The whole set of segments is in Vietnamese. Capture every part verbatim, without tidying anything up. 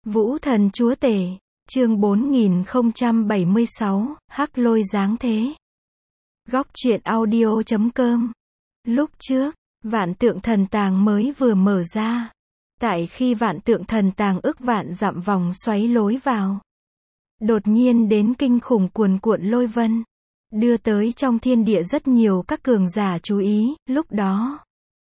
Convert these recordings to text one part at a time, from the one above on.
Vũ thần chúa tể, chương bốn nghìn không trăm bảy mươi sáu, Hắc Lôi giáng thế. Góc truyện audio chấm com. Lúc trước, vạn tượng thần tàng mới vừa mở ra. Tại khi vạn tượng thần tàng ức vạn dặm vòng xoáy lối vào, đột nhiên đến kinh khủng cuồn cuộn lôi vân, đưa tới trong thiên địa rất nhiều các cường giả chú ý. Lúc đó,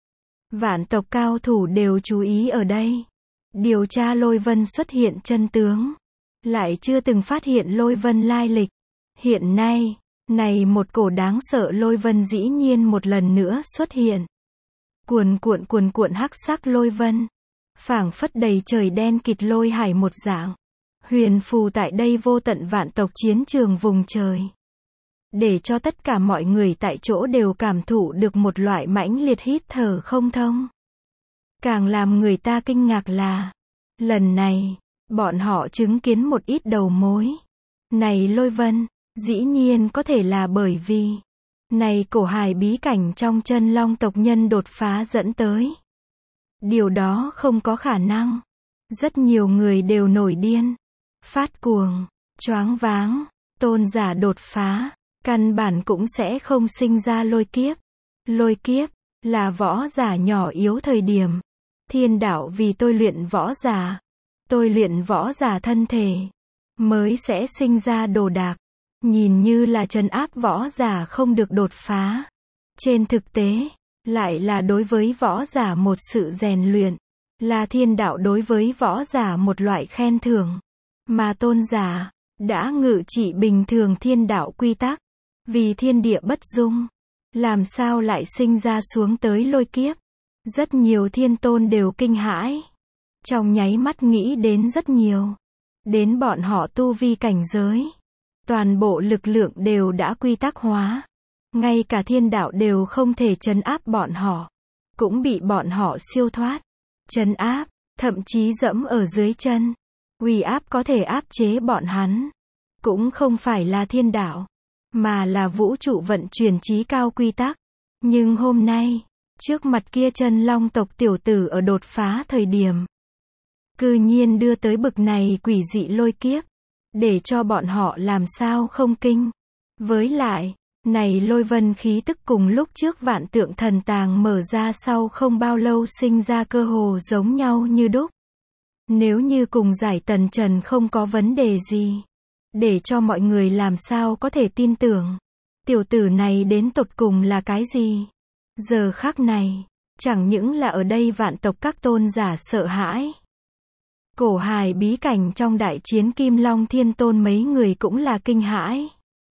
vạn tộc cao thủ đều chú ý ở đây, điều tra lôi vân xuất hiện chân tướng, lại chưa từng phát hiện lôi vân lai lịch. Hiện nay, này một cổ đáng sợ lôi vân dĩ nhiên một lần nữa xuất hiện. Cuồn cuộn cuồn cuộn hắc sắc lôi vân, phảng phất đầy trời đen kịt lôi hải một dạng, huyền phù tại đây vô tận vạn tộc chiến trường vùng trời, để cho tất cả mọi người tại chỗ đều cảm thụ được một loại mãnh liệt hít thở không thông. Càng làm người ta kinh ngạc là, lần này, bọn họ chứng kiến một ít đầu mối. Này lôi vân, dĩ nhiên có thể là bởi vì, này cổ hài bí cảnh trong chân long tộc nhân đột phá dẫn tới. Điều đó không có khả năng. Rất nhiều người đều nổi điên, phát cuồng, choáng váng. Tôn giả đột phá, căn bản cũng sẽ không sinh ra lôi kiếp. Lôi kiếp, là võ giả nhỏ yếu thời điểm. Thiên đạo vì tôi luyện võ giả, tôi luyện võ giả thân thể, mới sẽ sinh ra đồ đạc. Nhìn như là trấn áp võ giả không được đột phá. Trên thực tế, lại là đối với võ giả một sự rèn luyện, là thiên đạo đối với võ giả một loại khen thưởng. Mà tôn giả, đã ngự trị bình thường thiên đạo quy tắc, vì thiên địa bất dung, làm sao lại sinh ra xuống tới lôi kiếp. Rất nhiều thiên tôn đều kinh hãi, trong nháy mắt nghĩ đến rất nhiều, đến bọn họ tu vi cảnh giới, toàn bộ lực lượng đều đã quy tắc hóa, ngay cả thiên đạo đều không thể trấn áp bọn họ, cũng bị bọn họ siêu thoát, trấn áp, thậm chí dẫm ở dưới chân. Uy áp có thể áp chế bọn hắn, cũng không phải là thiên đạo, mà là vũ trụ vận chuyển trí cao quy tắc. Nhưng hôm nay, trước mặt kia chân long tộc tiểu tử ở đột phá thời điểm, cư nhiên đưa tới bực này quỷ dị lôi kiếp, để cho bọn họ làm sao không kinh. Với lại, này lôi vân khí tức cùng lúc trước vạn tượng thần tàng mở ra sau không bao lâu sinh ra cơ hồ giống nhau như đúc. Nếu như cùng giải tần trần không có vấn đề gì, để cho mọi người làm sao có thể tin tưởng, tiểu tử này đến tột cùng là cái gì. Giờ khắc này, chẳng những là ở đây vạn tộc các tôn giả sợ hãi. Cổ hài bí cảnh trong đại chiến Kim Long Thiên Tôn mấy người cũng là kinh hãi.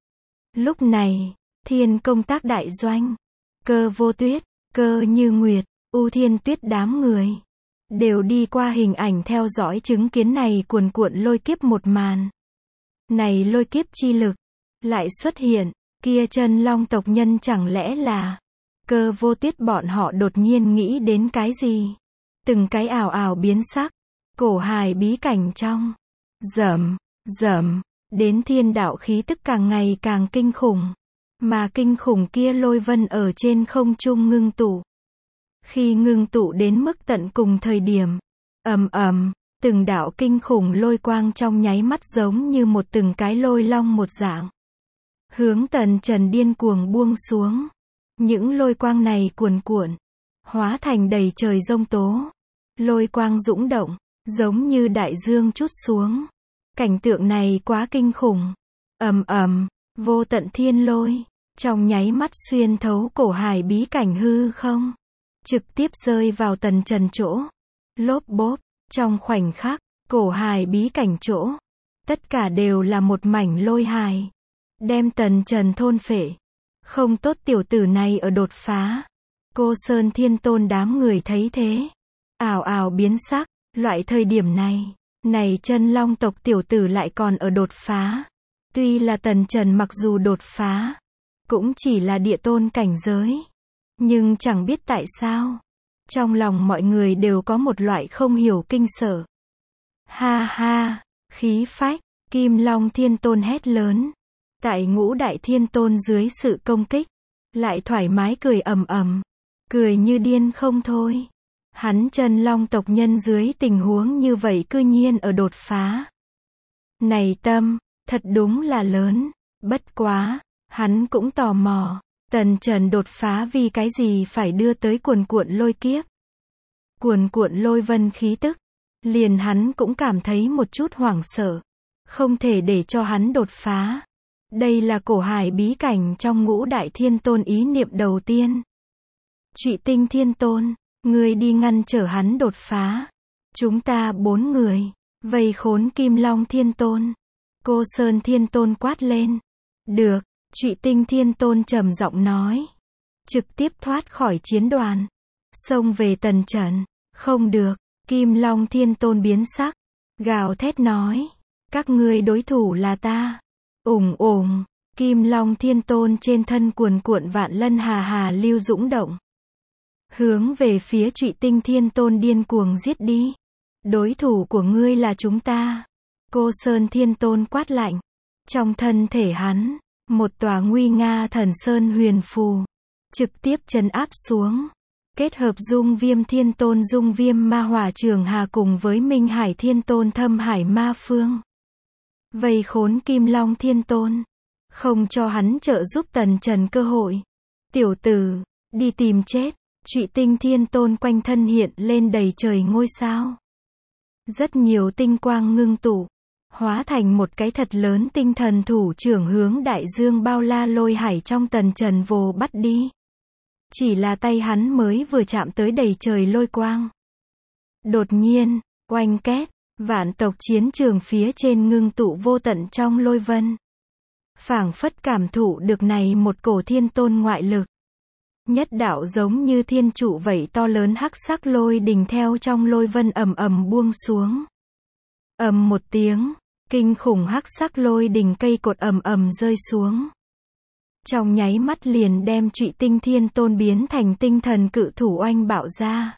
Lúc này, thiên công tác đại doanh, Cơ Vô Tuyết, Cơ Như Nguyệt, U Thiên Tuyết đám người, đều đi qua hình ảnh theo dõi chứng kiến này cuồn cuộn lôi kiếp một màn. Này lôi kiếp chi lực, lại xuất hiện, kia chân long tộc nhân chẳng lẽ là, Cơ Vô Tuyết bọn họ đột nhiên nghĩ đến cái gì. Từng cái ảo ảo biến sắc, cổ hài bí cảnh trong, rầm, rầm, đến thiên đạo khí tức càng ngày càng kinh khủng. Mà kinh khủng kia lôi vân ở trên không trung ngưng tụ. Khi ngưng tụ đến mức tận cùng thời điểm, ầm ầm, từng đạo kinh khủng lôi quang trong nháy mắt giống như một từng cái lôi long một dạng, hướng tần trần điên cuồng buông xuống. Những lôi quang này cuồn cuộn, hóa thành đầy trời giông tố. Lôi quang dũng động, giống như đại dương trút xuống. Cảnh tượng này quá kinh khủng. Ầm ầm, vô tận thiên lôi, trong nháy mắt xuyên thấu cổ hài bí cảnh hư không, trực tiếp rơi vào tần trần chỗ. Lốp bốp, trong khoảnh khắc, cổ hài bí cảnh chỗ, tất cả đều là một mảnh lôi hài, đem tần trần thôn phệ. Không tốt, tiểu tử này ở đột phá. Cô Sơn Thiên Tôn đám người thấy thế, ảo ảo biến sắc. Loại thời điểm này, này chân long tộc tiểu tử lại còn ở đột phá. Tuy là tần trần mặc dù đột phá, cũng chỉ là địa tôn cảnh giới, nhưng chẳng biết tại sao, trong lòng mọi người đều có một loại không hiểu kinh sợ. Ha ha, khí phách, Kim Long Thiên Tôn hét lớn. Tại ngũ đại thiên tôn dưới sự công kích, lại thoải mái cười ầm ầm, cười như điên không thôi. Hắn chân long tộc nhân dưới tình huống như vậy cư nhiên ở đột phá. Này tâm, thật đúng là lớn. Bất quá, hắn cũng tò mò, Tần Trần đột phá vì cái gì phải đưa tới cuồn cuộn lôi kiếp. Cuồn cuộn lôi vân khí tức, liền hắn cũng cảm thấy một chút hoảng sợ. Không thể để cho hắn đột phá. Đây là cổ hải bí cảnh trong ngũ đại thiên tôn ý niệm đầu tiên. Trụy Tinh Thiên Tôn, ngươi đi ngăn trở hắn đột phá. Chúng ta bốn người, vây khốn Kim Long Thiên Tôn. Cô Sơn Thiên Tôn quát lên. Được, Trụy Tinh Thiên Tôn trầm giọng nói. Trực tiếp thoát khỏi chiến đoàn. Xông về Tần Trần. Không được, Kim Long Thiên Tôn biến sắc. Gào thét nói. Các ngươi đối thủ là ta. Ủng ủng, Kim Long Thiên Tôn trên thân cuồn cuộn vạn lân hà hà lưu dũng động. Hướng về phía Trụy Tinh Thiên Tôn điên cuồng giết đi. Đối thủ của ngươi là chúng ta. Cô Sơn Thiên Tôn quát lạnh. Trong thân thể hắn, một tòa nguy nga thần sơn huyền phù. Trực tiếp trấn áp xuống. Kết hợp Dung Viêm Thiên Tôn Dung Viêm Ma Hỏa Trường Hà cùng với Minh Hải Thiên Tôn Thâm Hải Ma Phương. Vây khốn Kim Long Thiên Tôn. Không cho hắn trợ giúp Tần Trần cơ hội. Tiểu tử, đi tìm chết. Trụy Tinh Thiên Tôn quanh thân hiện lên đầy trời ngôi sao. Rất nhiều tinh quang ngưng tụ. Hóa thành một cái thật lớn tinh thần thủ trưởng hướng đại dương bao la lôi hải trong Tần Trần vồ bắt đi. Chỉ là tay hắn mới vừa chạm tới đầy trời lôi quang. Đột nhiên, oanh két, vạn tộc chiến trường phía trên ngưng tụ vô tận trong lôi vân. Phảng phất cảm thụ được này một cổ thiên tôn ngoại lực. Nhất đạo giống như thiên trụ vậy to lớn hắc sắc lôi đình theo trong lôi vân ầm ầm buông xuống. Ầm một tiếng, kinh khủng hắc sắc lôi đình cây cột ầm ầm rơi xuống. Trong nháy mắt liền đem Trụy Tinh Thiên Tôn biến thành tinh thần cự thủ oanh bạo ra.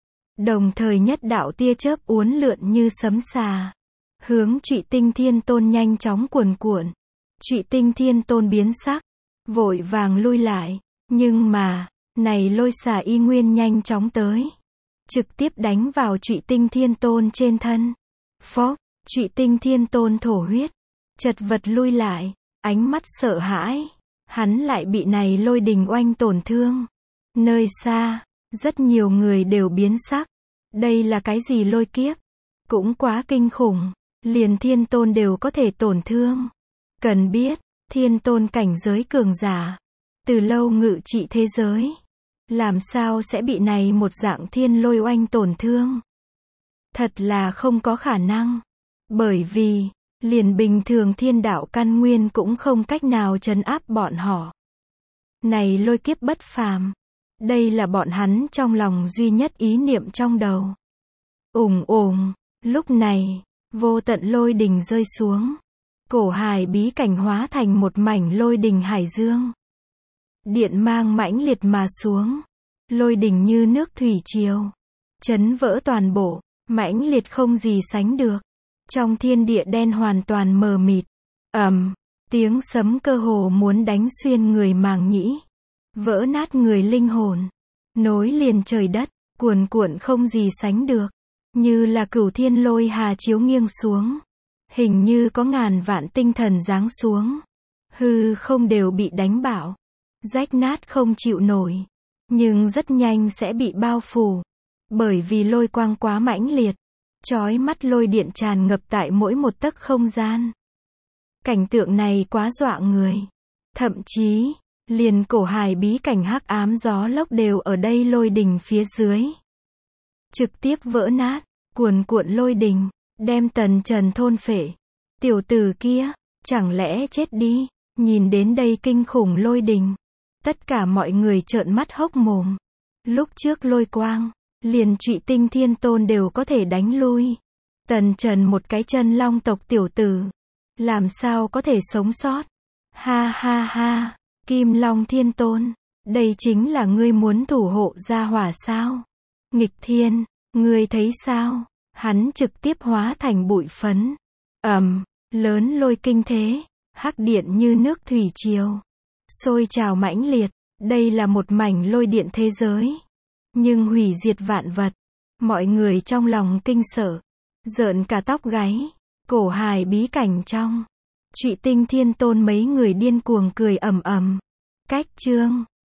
Đồng thời nhất đạo tia chớp uốn lượn như sấm sà. Hướng Trụy Tinh Thiên Tôn nhanh chóng cuồn cuộn. Trụy Tinh Thiên Tôn biến sắc. Vội vàng lui lại. Nhưng mà, này lôi xà y nguyên nhanh chóng tới. Trực tiếp đánh vào Trụy Tinh Thiên Tôn trên thân. Phốc, Trụy Tinh Thiên Tôn thổ huyết. Chật vật lui lại. Ánh mắt sợ hãi. Hắn lại bị này lôi đình oanh tổn thương. Nơi xa, rất nhiều người đều biến sắc. Đây là cái gì lôi kiếp? Cũng quá kinh khủng. Liền thiên tôn đều có thể tổn thương. Cần biết, thiên tôn cảnh giới cường giả. Từ lâu ngự trị thế giới. Làm sao sẽ bị này một dạng thiên lôi oanh tổn thương? Thật là không có khả năng. Bởi vì, liền bình thường thiên đạo căn nguyên cũng không cách nào trấn áp bọn họ. Này lôi kiếp bất phàm. Đây là bọn hắn trong lòng duy nhất ý niệm trong đầu. Ủng ủng, lúc này, vô tận lôi đình rơi xuống. Cổ hải bí cảnh hóa thành một mảnh lôi đình hải dương. Điện mang mãnh liệt mà xuống. Lôi đình như nước thủy triều. Chấn vỡ toàn bộ, mãnh liệt không gì sánh được. Trong thiên địa đen hoàn toàn mờ mịt. Ầm, tiếng sấm cơ hồ muốn đánh xuyên người màng nhĩ. Vỡ nát người linh hồn. Nối liền trời đất, cuồn cuộn không gì sánh được. Như là cửu thiên lôi hà chiếu nghiêng xuống. Hình như có ngàn vạn tinh thần giáng xuống. Hư không đều bị đánh bạo. Rách nát không chịu nổi. Nhưng rất nhanh sẽ bị bao phủ. Bởi vì lôi quang quá mãnh liệt. Chói mắt lôi điện tràn ngập tại mỗi một tấc không gian. Cảnh tượng này quá dọa người. Thậm chí, liền cổ hải bí cảnh hắc ám gió lốc đều ở đây lôi đình phía dưới. Trực tiếp vỡ nát, cuồn cuộn lôi đình, đem Tần Trần thôn phệ. Tiểu tử kia, chẳng lẽ chết đi, nhìn đến đây kinh khủng lôi đình. Tất cả mọi người trợn mắt hốc mồm. Lúc trước lôi quang, liền Trụy Tinh Thiên Tôn đều có thể đánh lui. Tần Trần một cái chân long tộc tiểu tử. Làm sao có thể sống sót? Ha ha ha, Kim Long Thiên Tôn. Đây chính là ngươi muốn thủ hộ gia hỏa sao? Nghịch thiên, ngươi thấy sao? Hắn trực tiếp hóa thành bụi phấn. Ầm, lớn lôi kinh thế. Hắc điện như nước thủy triều. Sôi trào mãnh liệt. Đây là một mảnh lôi điện thế giới. Nhưng hủy diệt vạn vật. Mọi người trong lòng kinh sợ, rợn cả tóc gáy. Cổ hài bí cảnh trong Trụy Tinh Thiên Tôn mấy người điên cuồng cười ầm ầm. Cách chương